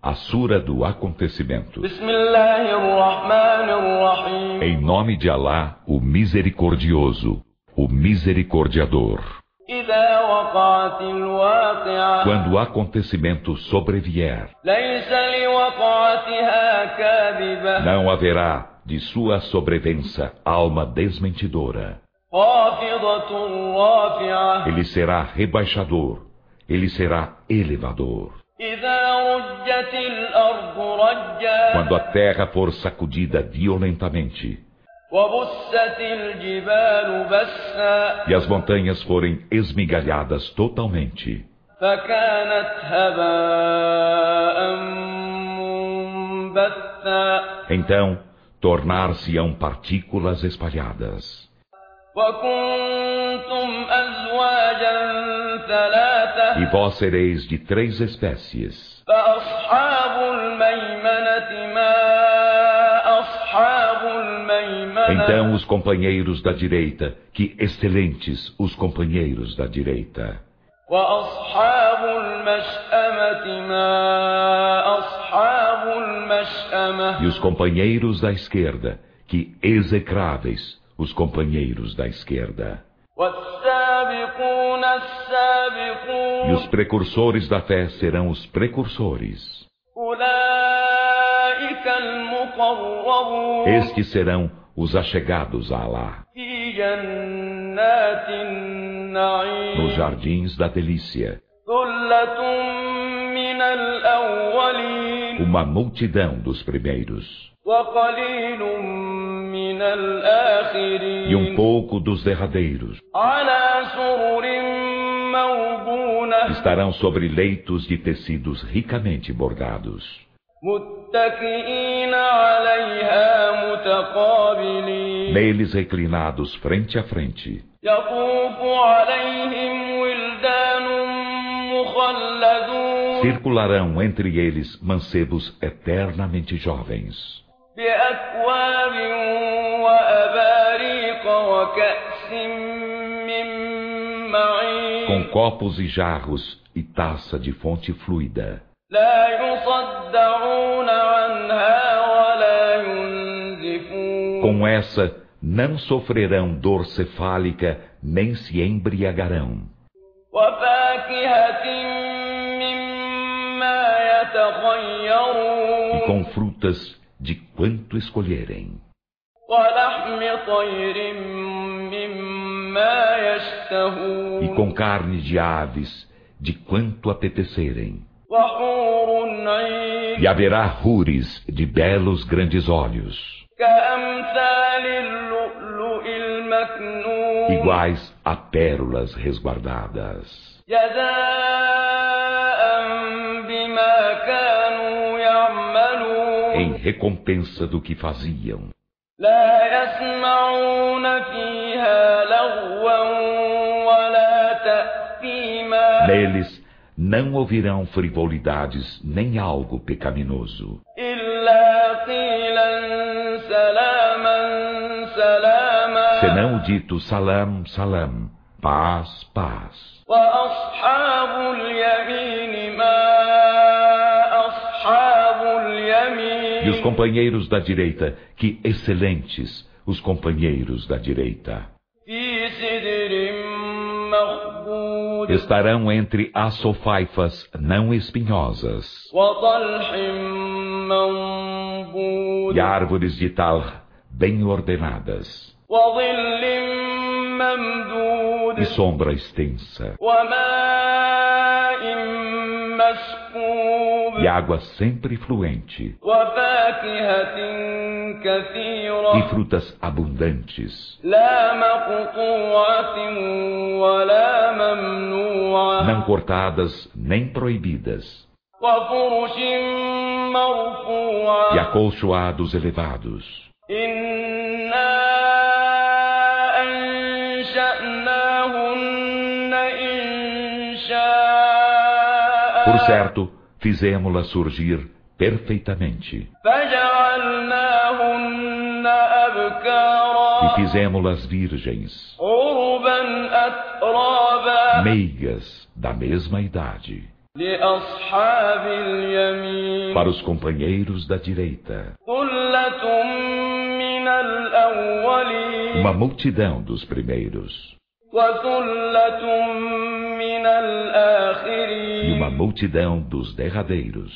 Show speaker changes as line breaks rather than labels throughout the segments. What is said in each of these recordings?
A Sura do Acontecimento. Em nome de Alá, o Misericordioso, o Misericordiador. Quando o acontecimento sobrevier, não haverá de sua sobrevença alma desmentidora. Ele será rebaixador, ele será elevador. Quando a terra for sacudida violentamente e as montanhas forem esmigalhadas totalmente, então tornar-se-ão partículas espalhadas. E vós sereis de 3 espécies. Então os companheiros da direita, que excelentes os companheiros da direita. E os companheiros da esquerda, que execráveis os companheiros da esquerda. E os precursores da fé serão os precursores. Estes serão os achegados a Alá, nos jardins da delícia. Uma multidão dos primeiros e um pouco dos derradeiros estarão sobre leitos de tecidos ricamente bordados, neles reclinados frente a frente. Circularão entre eles mancebos eternamente jovens, com copos e jarros e taça de fonte fluida. Com essa não sofrerão dor cefálica nem se embriagarão. E com frutas de quanto escolherem. E com carne de aves de quanto apetecerem. E haverá hures de belos grandes olhos, iguais a pérolas resguardadas, em recompensa do que faziam. Neles não ouvirão frivolidades nem algo pecaminoso, senão o dito salam, salam, paz, paz. E os companheiros da direita, que excelentes os companheiros da direita. Estarão entre as sofaifas não espinhosas e árvores de tal bem ordenadas e sombra extensa e água sempre fluente e frutas abundantes, não cortadas nem proibidas, e acolchoados elevados. Por certo, fizemo-la surgir perfeitamente. E fizemo-las virgens, meigas da mesma idade. Para os companheiros da direita, uma multidão dos primeiros e uma multidão dos derradeiros.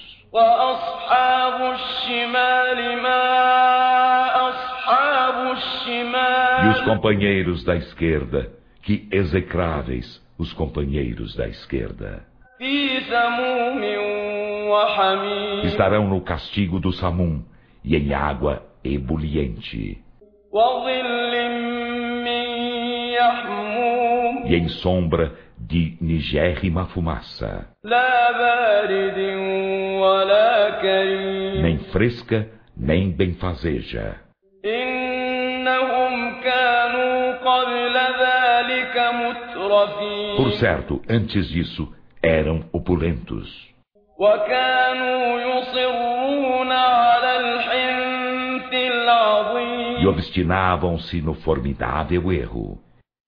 E os companheiros da esquerda, que execráveis os companheiros da esquerda. Estarão no castigo do Samum e em água ebuliente. E em sombra de nigérrima fumaça, nem fresca, nem benfazeja. Por certo, antes disso, eram opulentos. E obstinavam-se no formidável erro.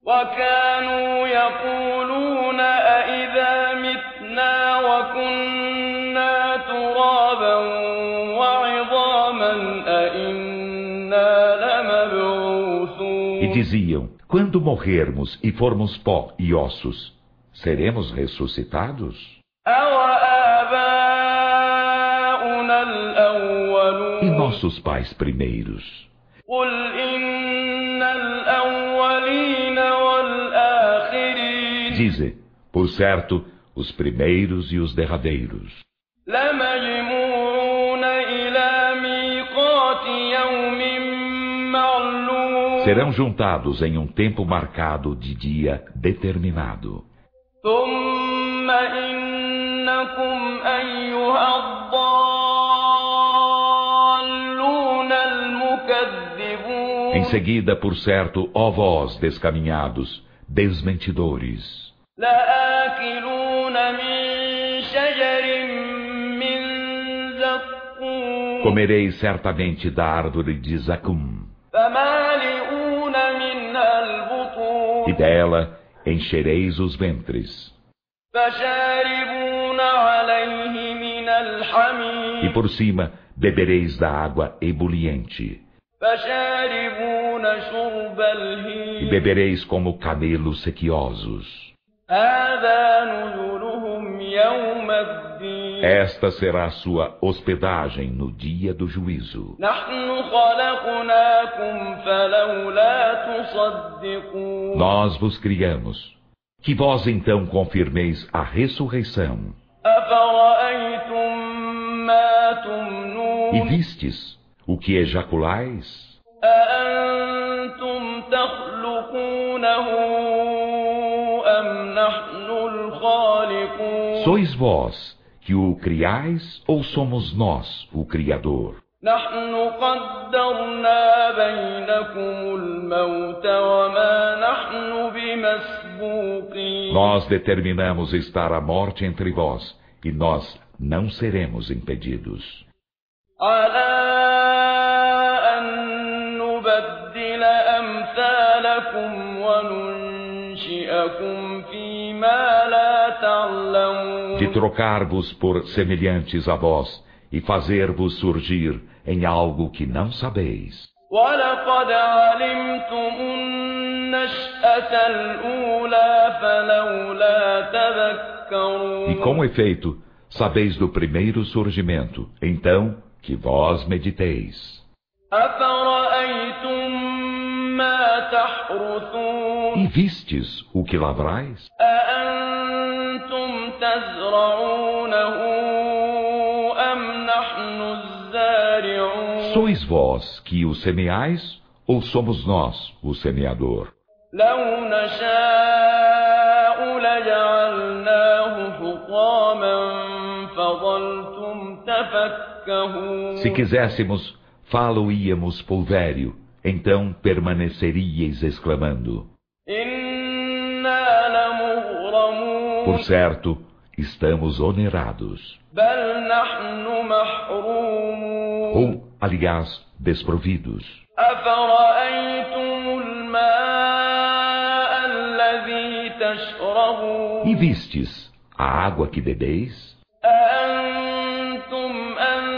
E diziam: quando morrermos e formos pó e ossos, seremos ressuscitados? E nossos pais primeiros? Dize, por certo, os primeiros e os derradeiros. Serão juntados em um tempo marcado de dia determinado. Em seguida, por certo, ó vós descaminhados, desmentidores, comereis certamente da árvore de Zacum, e dela enchereis os ventres. E por cima bebereis da água ebuliente. E bebereis como camelos sequiosos. Esta será a sua hospedagem no dia do juízo. Nós vos criamos, que vós então confirmeis a ressurreição. E vistes o que ejaculais? Sois vós que o criais ou somos nós o Criador? Nós determinamos estar a morte entre vós, e nós não seremos impedidos. De trocar-vos por semelhantes a vós e fazer-vos surgir em algo que não sabeis. E com efeito, sabeis do primeiro surgimento, então que vós mediteis. E vistes o que lavrais? Sois vós que o semeais ou somos nós o semeador? Se quiséssemos, fá-lo-íamos pulvério, então permaneceríeis exclamando: por certo, estamos onerados. Ou, aliás, desprovidos. E vistes a água que bebeis?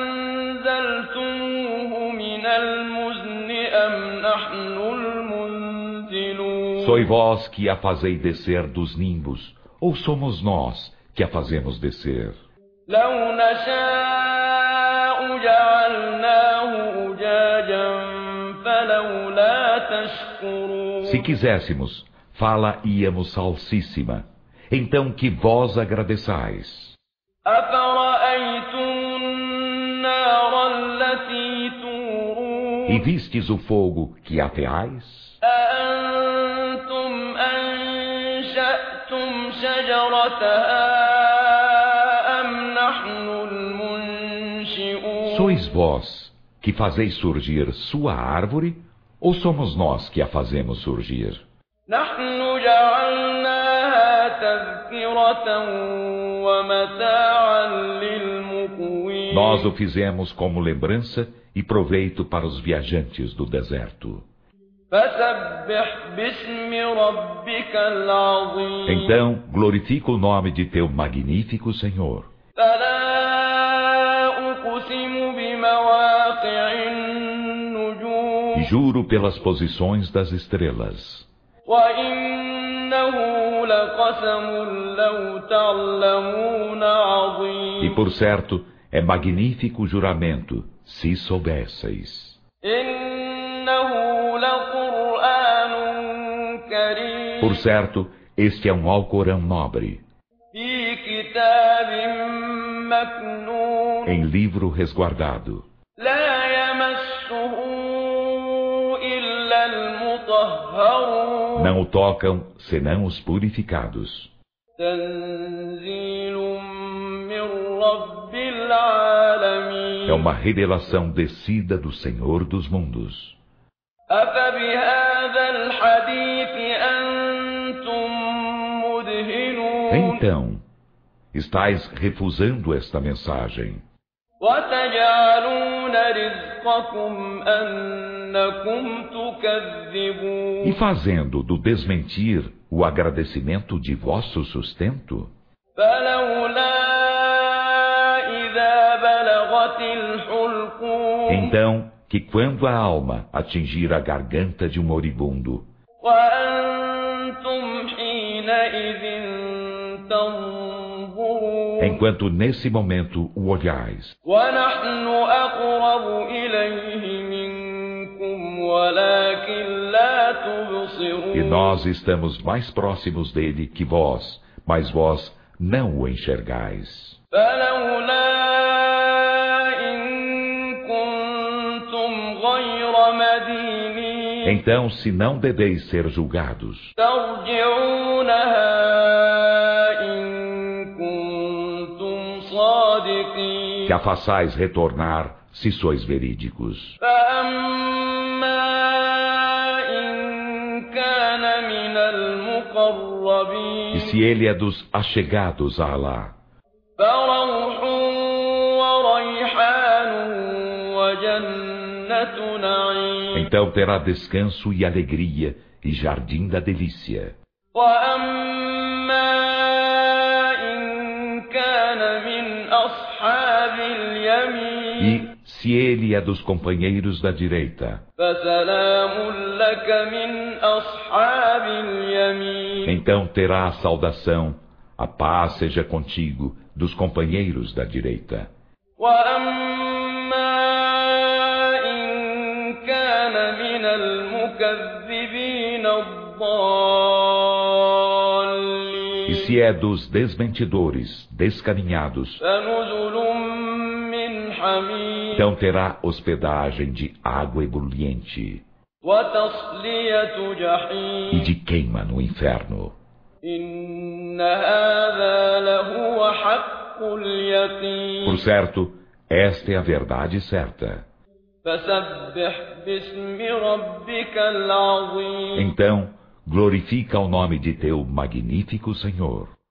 Sois vós que a fazei descer dos nimbos, ou somos nós que a fazemos descer?
لو نشاء جعلناه أجاجا فلولا تشكرون.
Se quiséssemos, fala-íamos salsíssima. Então que vós agradeçais.
أفرأيتم النار التي تورون.
E vistes o fogo que ateais?
أأنتم أنشأتم شجرتها أم نحن المنشئون.
Sois vós que fazeis surgir sua árvore, ou somos nós que a fazemos surgir?
نحن جعلناها تذكرة ومتاعا للمقوين.
Nós o fizemos como lembrança e proveito para os viajantes do deserto.
فسبح باسم ربك العظيم.
Então, glorifica o nome de teu magnífico Senhor.
فلا أقسم بمواقع النجوم.
E juro pelas posições das estrelas.
وإنه لقسم لو تعلمون عظيم.
E por certo, é magnífico o juramento, se soubesseis.
إنه لقرآن كريم.
Por certo, este é um Alcorão nobre,
في كتاب مكنون.
em livro resguardado.
لا يمسه إلا المطهرون.
Não o tocam, senão os purificados.
تنزيل من رب العالمين.
É uma revelação descida do Senhor dos mundos.
أفبهذا الحديث أنتم مدهنون.
Então, estais refusando esta mensagem.
وتجعلون رزقكم أنكم تكذبون.
E fazendo do desmentir o agradecimento de vosso sustento?
فلولا إذا بلغت الحلقوم.
Então, que quando a alma atingir a garganta de um moribundo,
وأنتم حينئذ تنظرون.
enquanto nesse momento o olhais,
ونحن أقرب إليه منكم ولكن لا تبصرون.
e nós estamos mais próximos dele que vós, mas vós não o enxergais.
فلولا إن كنتم غير مدينين.
Então, se não deveis ser julgados,
ترجعونها إن كنتم صادقين.
que a façais retornar, se sois verídicos.
فأما إن كان من المقربين.
E se ele é dos achegados a Alá,
فروح وريحان وجنة نعيم.
então terá descanso e alegria e jardim da delícia.
وأما إن كان من أصحاب اليمين.
E se ele é dos companheiros da direita,
فسلام لك من أصحاب اليمين.
então terá a saudação, a paz seja contigo, dos companheiros da direita.
وأما إن كان من المكذبين الضالين.
E se é dos desmentidores, descaminhados,
فنزل من حميم.
então terá hospedagem de água ebuliente
وتصلية
e
جحيم.
de queima no inferno.
إن هذا لهو حق اليقين.
Por certo, esta é a verdade certa.
فسبح باسم ربك العظيم.
Então, glorifica o nome de teu magnífico Senhor.